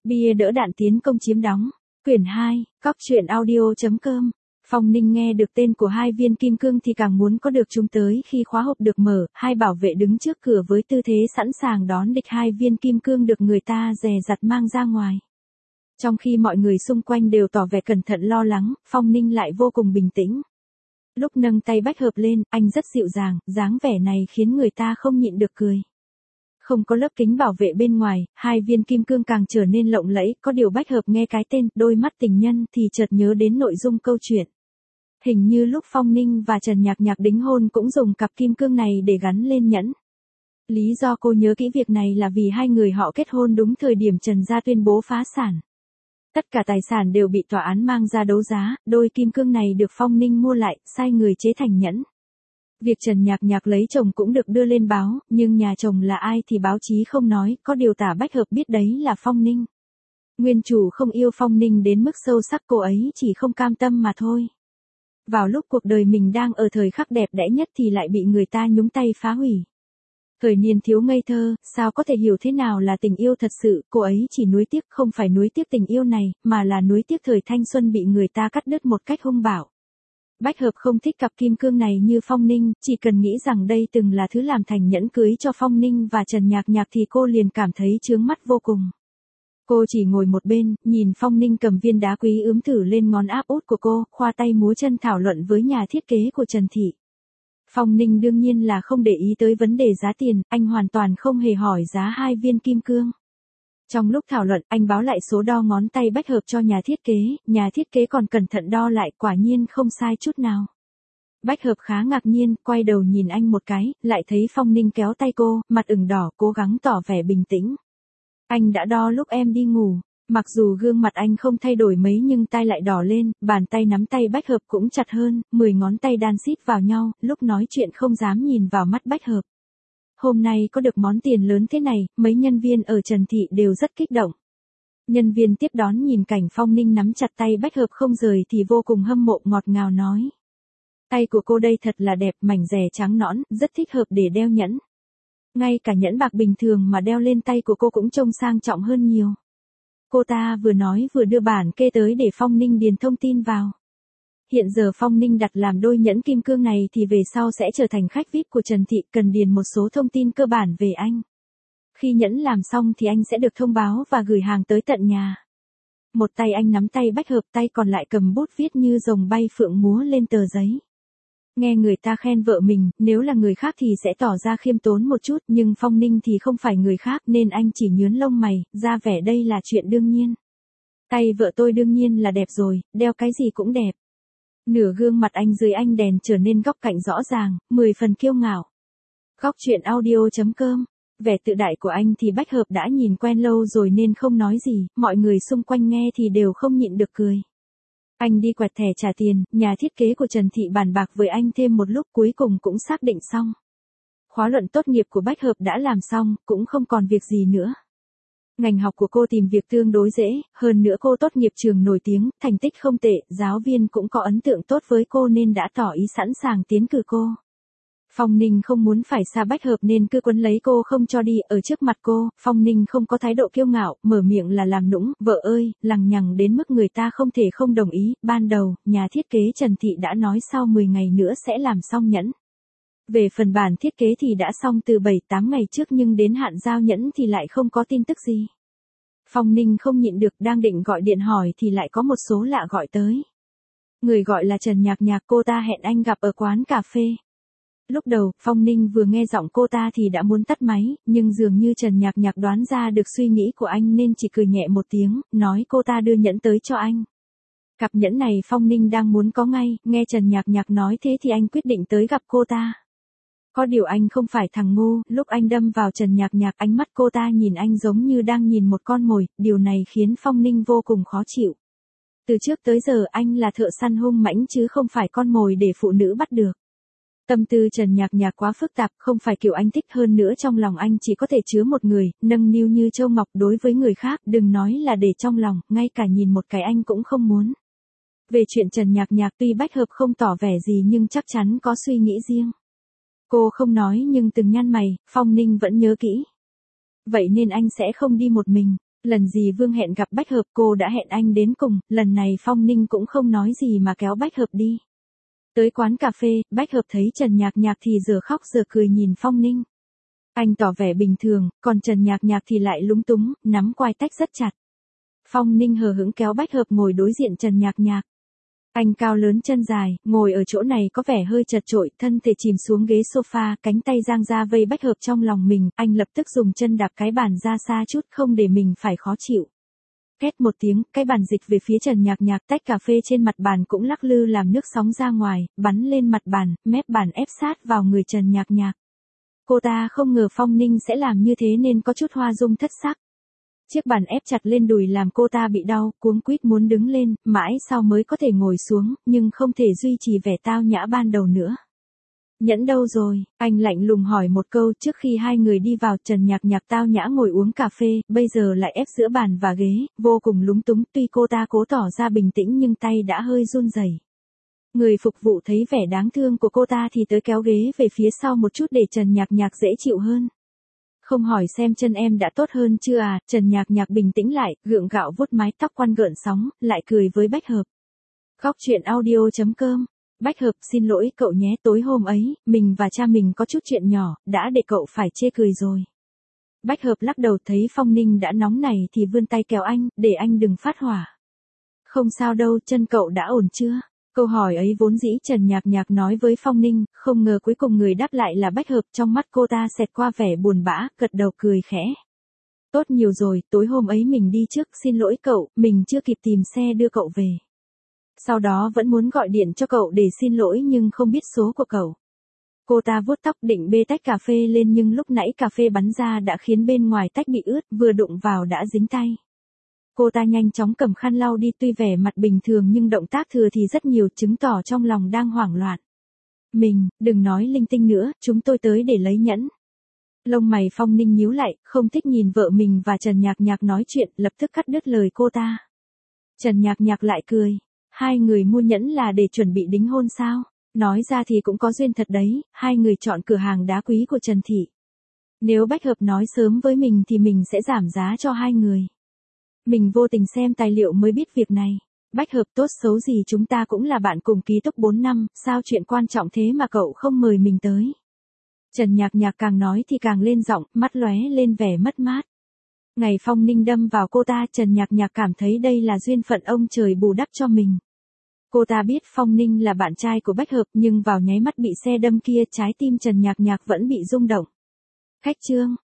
Bia đỡ đạn tiến công chiếm đóng. Quyển 2, Cóc truyện audio.com. Phong Ninh nghe được tên của hai viên kim cương thì càng muốn có được chúng tới. Khi khóa hộp được mở, hai bảo vệ đứng trước cửa với tư thế sẵn sàng đón địch hai viên kim cương được người ta dè dặt mang ra ngoài. Trong khi mọi người xung quanh đều tỏ vẻ cẩn thận lo lắng, Phong Ninh lại vô cùng bình tĩnh. Lúc nâng tay bách hợp lên, anh rất dịu dàng, dáng vẻ này khiến người ta không nhịn được cười. Không có lớp kính bảo vệ bên ngoài, hai viên kim cương càng trở nên lộng lẫy, có điều bách hợp nghe cái tên đôi mắt tình nhân thì chợt nhớ đến nội dung câu chuyện. Hình như lúc Phong Ninh và Trần Nhạc Nhạc đính hôn cũng dùng cặp kim cương này để gắn lên nhẫn. Lý do cô nhớ kỹ việc này là vì hai người họ kết hôn đúng thời điểm Trần gia tuyên bố phá sản. Tất cả tài sản đều bị tòa án mang ra đấu giá, đôi kim cương này được Phong Ninh mua lại, sai người chế thành nhẫn. Việc Trần Nhạc Nhạc lấy chồng cũng được đưa lên báo, nhưng nhà chồng là ai thì báo chí không nói, có điều Tả Bách Hợp biết đấy là Phong Ninh. Nguyên chủ không yêu Phong Ninh đến mức sâu sắc, cô ấy chỉ không cam tâm mà thôi. Vào lúc cuộc đời mình đang ở thời khắc đẹp đẽ nhất thì lại bị người ta nhúng tay phá hủy. Thời niên thiếu ngây thơ, sao có thể hiểu thế nào là tình yêu thật sự, cô ấy chỉ nuối tiếc, không phải nuối tiếc tình yêu này, mà là nuối tiếc thời thanh xuân bị người ta cắt đứt một cách hung bạo. Bách Hợp không thích cặp kim cương này như Phong Ninh, chỉ cần nghĩ rằng đây từng là thứ làm thành nhẫn cưới cho Phong Ninh và Trần Nhạc Nhạc thì cô liền cảm thấy chướng mắt vô cùng. Cô chỉ ngồi một bên, nhìn Phong Ninh cầm viên đá quý ướm thử lên ngón áp út của cô, khoa tay múa chân thảo luận với nhà thiết kế của Trần Thị. Phong Ninh đương nhiên là không để ý tới vấn đề giá tiền, anh hoàn toàn không hề hỏi giá hai viên kim cương. Trong lúc thảo luận, anh báo lại số đo ngón tay Bách Hợp cho nhà thiết kế còn cẩn thận đo lại, quả nhiên không sai chút nào. Bách Hợp khá ngạc nhiên, quay đầu nhìn anh một cái, lại thấy Phong Ninh kéo tay cô, mặt ửng đỏ, cố gắng tỏ vẻ bình tĩnh. Anh đã đo lúc em đi ngủ. Mặc dù gương mặt anh không thay đổi mấy nhưng tai lại đỏ lên, bàn tay nắm tay Bách Hợp cũng chặt hơn, 10 ngón tay đan xít vào nhau, lúc nói chuyện không dám nhìn vào mắt Bách Hợp. Hôm nay có được món tiền lớn thế này, mấy nhân viên ở Trần Thị đều rất kích động. Nhân viên tiếp đón nhìn cảnh Phong Ninh nắm chặt tay Bách Hợp không rời thì vô cùng hâm mộ, ngọt ngào nói. Tay của cô đây thật là đẹp, mảnh rẻ trắng nõn, rất thích hợp để đeo nhẫn. Ngay cả nhẫn bạc bình thường mà đeo lên tay của cô cũng trông sang trọng hơn nhiều. Cô ta vừa nói vừa đưa bản kê tới để Phong Ninh điền thông tin vào. Hiện giờ Phong Ninh đặt làm đôi nhẫn kim cương này thì về sau sẽ trở thành khách VIP của Trần Thị, cần điền một số thông tin cơ bản về anh. Khi nhẫn làm xong thì anh sẽ được thông báo và gửi hàng tới tận nhà. Một tay anh nắm tay Bách Hợp, tay còn lại cầm bút viết như rồng bay phượng múa lên tờ giấy. Nghe người ta khen vợ mình, nếu là người khác thì sẽ tỏ ra khiêm tốn một chút, nhưng Phong Ninh thì không phải người khác nên anh chỉ nhướng lông mày, ra vẻ đây là chuyện đương nhiên. Tay vợ tôi đương nhiên là đẹp rồi, đeo cái gì cũng đẹp. Nửa gương mặt anh dưới ánh đèn trở nên góc cạnh rõ ràng, 10 phần kiêu ngạo. Góc truyện audio.com. Vẻ tự đại của anh thì Bách Hợp đã nhìn quen lâu rồi nên không nói gì, mọi người xung quanh nghe thì đều không nhịn được cười. Anh đi quẹt thẻ trả tiền, nhà thiết kế của Trần Thị bàn bạc với anh thêm một lúc, cuối cùng cũng xác định xong. Khóa luận tốt nghiệp của Bách Hợp đã làm xong, cũng không còn việc gì nữa. Ngành học của cô tìm việc tương đối dễ, hơn nữa cô tốt nghiệp trường nổi tiếng, thành tích không tệ, giáo viên cũng có ấn tượng tốt với cô nên đã tỏ ý sẵn sàng tiến cử cô. Phong Ninh không muốn phải xa Bách Hợp nên cứ quấn lấy cô không cho đi, ở trước mặt cô, Phong Ninh không có thái độ kiêu ngạo, mở miệng là làm nũng, vợ ơi, lằng nhằng đến mức người ta không thể không đồng ý, ban đầu, nhà thiết kế Trần Thị đã nói sau 10 ngày nữa sẽ làm xong nhẫn. Về phần bản thiết kế thì đã xong từ 7-8 ngày trước nhưng đến hạn giao nhẫn thì lại không có tin tức gì. Phong Ninh không nhịn được, đang định gọi điện hỏi thì lại có một số lạ gọi tới. Người gọi là Trần Nhạc Nhạc, cô ta hẹn anh gặp ở quán cà phê. Lúc đầu, Phong Ninh vừa nghe giọng cô ta thì đã muốn tắt máy, nhưng dường như Trần Nhạc Nhạc đoán ra được suy nghĩ của anh nên chỉ cười nhẹ một tiếng, nói cô ta đưa nhẫn tới cho anh. Cặp nhẫn này Phong Ninh đang muốn có ngay, nghe Trần Nhạc Nhạc nói thế thì anh quyết định tới gặp cô ta. Có điều anh không phải thằng ngu, lúc anh đâm vào Trần Nhạc Nhạc ánh mắt cô ta nhìn anh giống như đang nhìn một con mồi, điều này khiến Phong Ninh vô cùng khó chịu. Từ trước tới giờ anh là thợ săn hung mãnh chứ không phải con mồi để phụ nữ bắt được. Tâm tư Trần Nhạc Nhạc quá phức tạp, không phải kiểu anh thích, hơn nữa trong lòng anh chỉ có thể chứa một người, nâng niu như châu ngọc, đối với người khác, đừng nói là để trong lòng, ngay cả nhìn một cái anh cũng không muốn. Về chuyện Trần Nhạc Nhạc tuy Bách Hợp không tỏ vẻ gì nhưng chắc chắn có suy nghĩ riêng. Cô không nói nhưng từng nhăn mày, Phong Ninh vẫn nhớ kỹ. Vậy nên anh sẽ không đi một mình. Lần gì Vương hẹn gặp Bách Hợp cô đã hẹn anh đến cùng, lần này Phong Ninh cũng không nói gì mà kéo Bách Hợp đi. Tới quán cà phê, Bách Hợp thấy Trần Nhạc Nhạc thì giờ khóc giờ cười nhìn Phong Ninh. Anh tỏ vẻ bình thường, còn Trần Nhạc Nhạc thì lại lúng túng, nắm quai tách rất chặt. Phong Ninh hờ hững kéo Bách Hợp ngồi đối diện Trần Nhạc Nhạc. Anh cao lớn chân dài, ngồi ở chỗ này có vẻ hơi chật chội, thân thể chìm xuống ghế sofa, cánh tay giang ra vây Bách Hợp trong lòng mình, anh lập tức dùng chân đạp cái bàn ra xa chút không để mình phải khó chịu. Két một tiếng, cái bàn dịch về phía Trần Nhạc Nhạc, tách cà phê trên mặt bàn cũng lắc lư làm nước sóng ra ngoài, bắn lên mặt bàn, mép bàn ép sát vào người Trần Nhạc Nhạc. Cô ta không ngờ Phong Ninh sẽ làm như thế nên có chút hoa dung thất sắc. Chiếc bàn ép chặt lên đùi làm cô ta bị đau, cuống quýt muốn đứng lên, mãi sau mới có thể ngồi xuống, nhưng không thể duy trì vẻ tao nhã ban đầu nữa. Nhẫn đâu rồi? Anh lạnh lùng hỏi một câu trước khi hai người đi vào. Trần Nhạc Nhạc tao nhã ngồi uống cà phê, bây giờ lại ép giữa bàn và ghế, vô cùng lúng túng, tuy cô ta cố tỏ ra bình tĩnh nhưng tay đã hơi run rẩy. Người phục vụ thấy vẻ đáng thương của cô ta thì tới kéo ghế về phía sau một chút để Trần Nhạc Nhạc dễ chịu hơn. Không hỏi xem chân em đã tốt hơn chưa à? Trần Nhạc Nhạc bình tĩnh lại, gượng gạo vuốt mái tóc quăn gợn sóng, lại cười với Bách Hợp. Góc truyện audio.com. Bách Hợp, xin lỗi cậu nhé, tối hôm ấy, mình và cha mình có chút chuyện nhỏ, đã để cậu phải chê cười rồi. Bách Hợp lắc đầu, thấy Phong Ninh đã nóng này thì vươn tay kéo anh, để anh đừng phát hỏa. Không sao đâu, chân cậu đã ổn chưa? Câu hỏi ấy vốn dĩ Trần Nhạc Nhạc nói với Phong Ninh, không ngờ cuối cùng người đáp lại là Bách Hợp. Trong mắt cô ta xẹt qua vẻ buồn bã, gật đầu cười khẽ. Tốt nhiều rồi, tối hôm ấy mình đi trước, xin lỗi cậu, mình chưa kịp tìm xe đưa cậu về. Sau đó vẫn muốn gọi điện cho cậu để xin lỗi nhưng không biết số của cậu. Cô ta vuốt tóc định bê tách cà phê lên nhưng lúc nãy cà phê bắn ra đã khiến bên ngoài tách bị ướt, vừa đụng vào đã dính tay. Cô ta nhanh chóng cầm khăn lau đi, tuy vẻ mặt bình thường nhưng động tác thừa thì rất nhiều, chứng tỏ trong lòng đang hoảng loạn. Mình, đừng nói linh tinh nữa, chúng tôi tới để lấy nhẫn. Lông mày Phong Ninh nhíu lại, không thích nhìn vợ mình và Trần Nhạc Nhạc nói chuyện, lập tức cắt đứt lời cô ta. Trần Nhạc Nhạc lại cười. Hai người mua nhẫn là để chuẩn bị đính hôn sao? Nói ra thì cũng có duyên thật đấy, hai người chọn cửa hàng đá quý của Trần Thị. Nếu Bách Hợp nói sớm với mình thì mình sẽ giảm giá cho hai người. Mình vô tình xem tài liệu mới biết việc này. Bách Hợp, tốt xấu gì chúng ta cũng là bạn cùng ký túc 4 năm, sao chuyện quan trọng thế mà cậu không mời mình tới? Trần Nhạc Nhạc càng nói thì càng lên giọng, mắt lóe lên vẻ mất mát. Ngày Phong Ninh đâm vào cô ta, Trần Nhạc Nhạc cảm thấy đây là duyên phận ông trời bù đắp cho mình. Cô ta biết Phong Ninh là bạn trai của Bách Hợp nhưng vào nháy mắt bị xe đâm kia trái tim Trần Nhạc Nhạc vẫn bị rung động. Khách trương,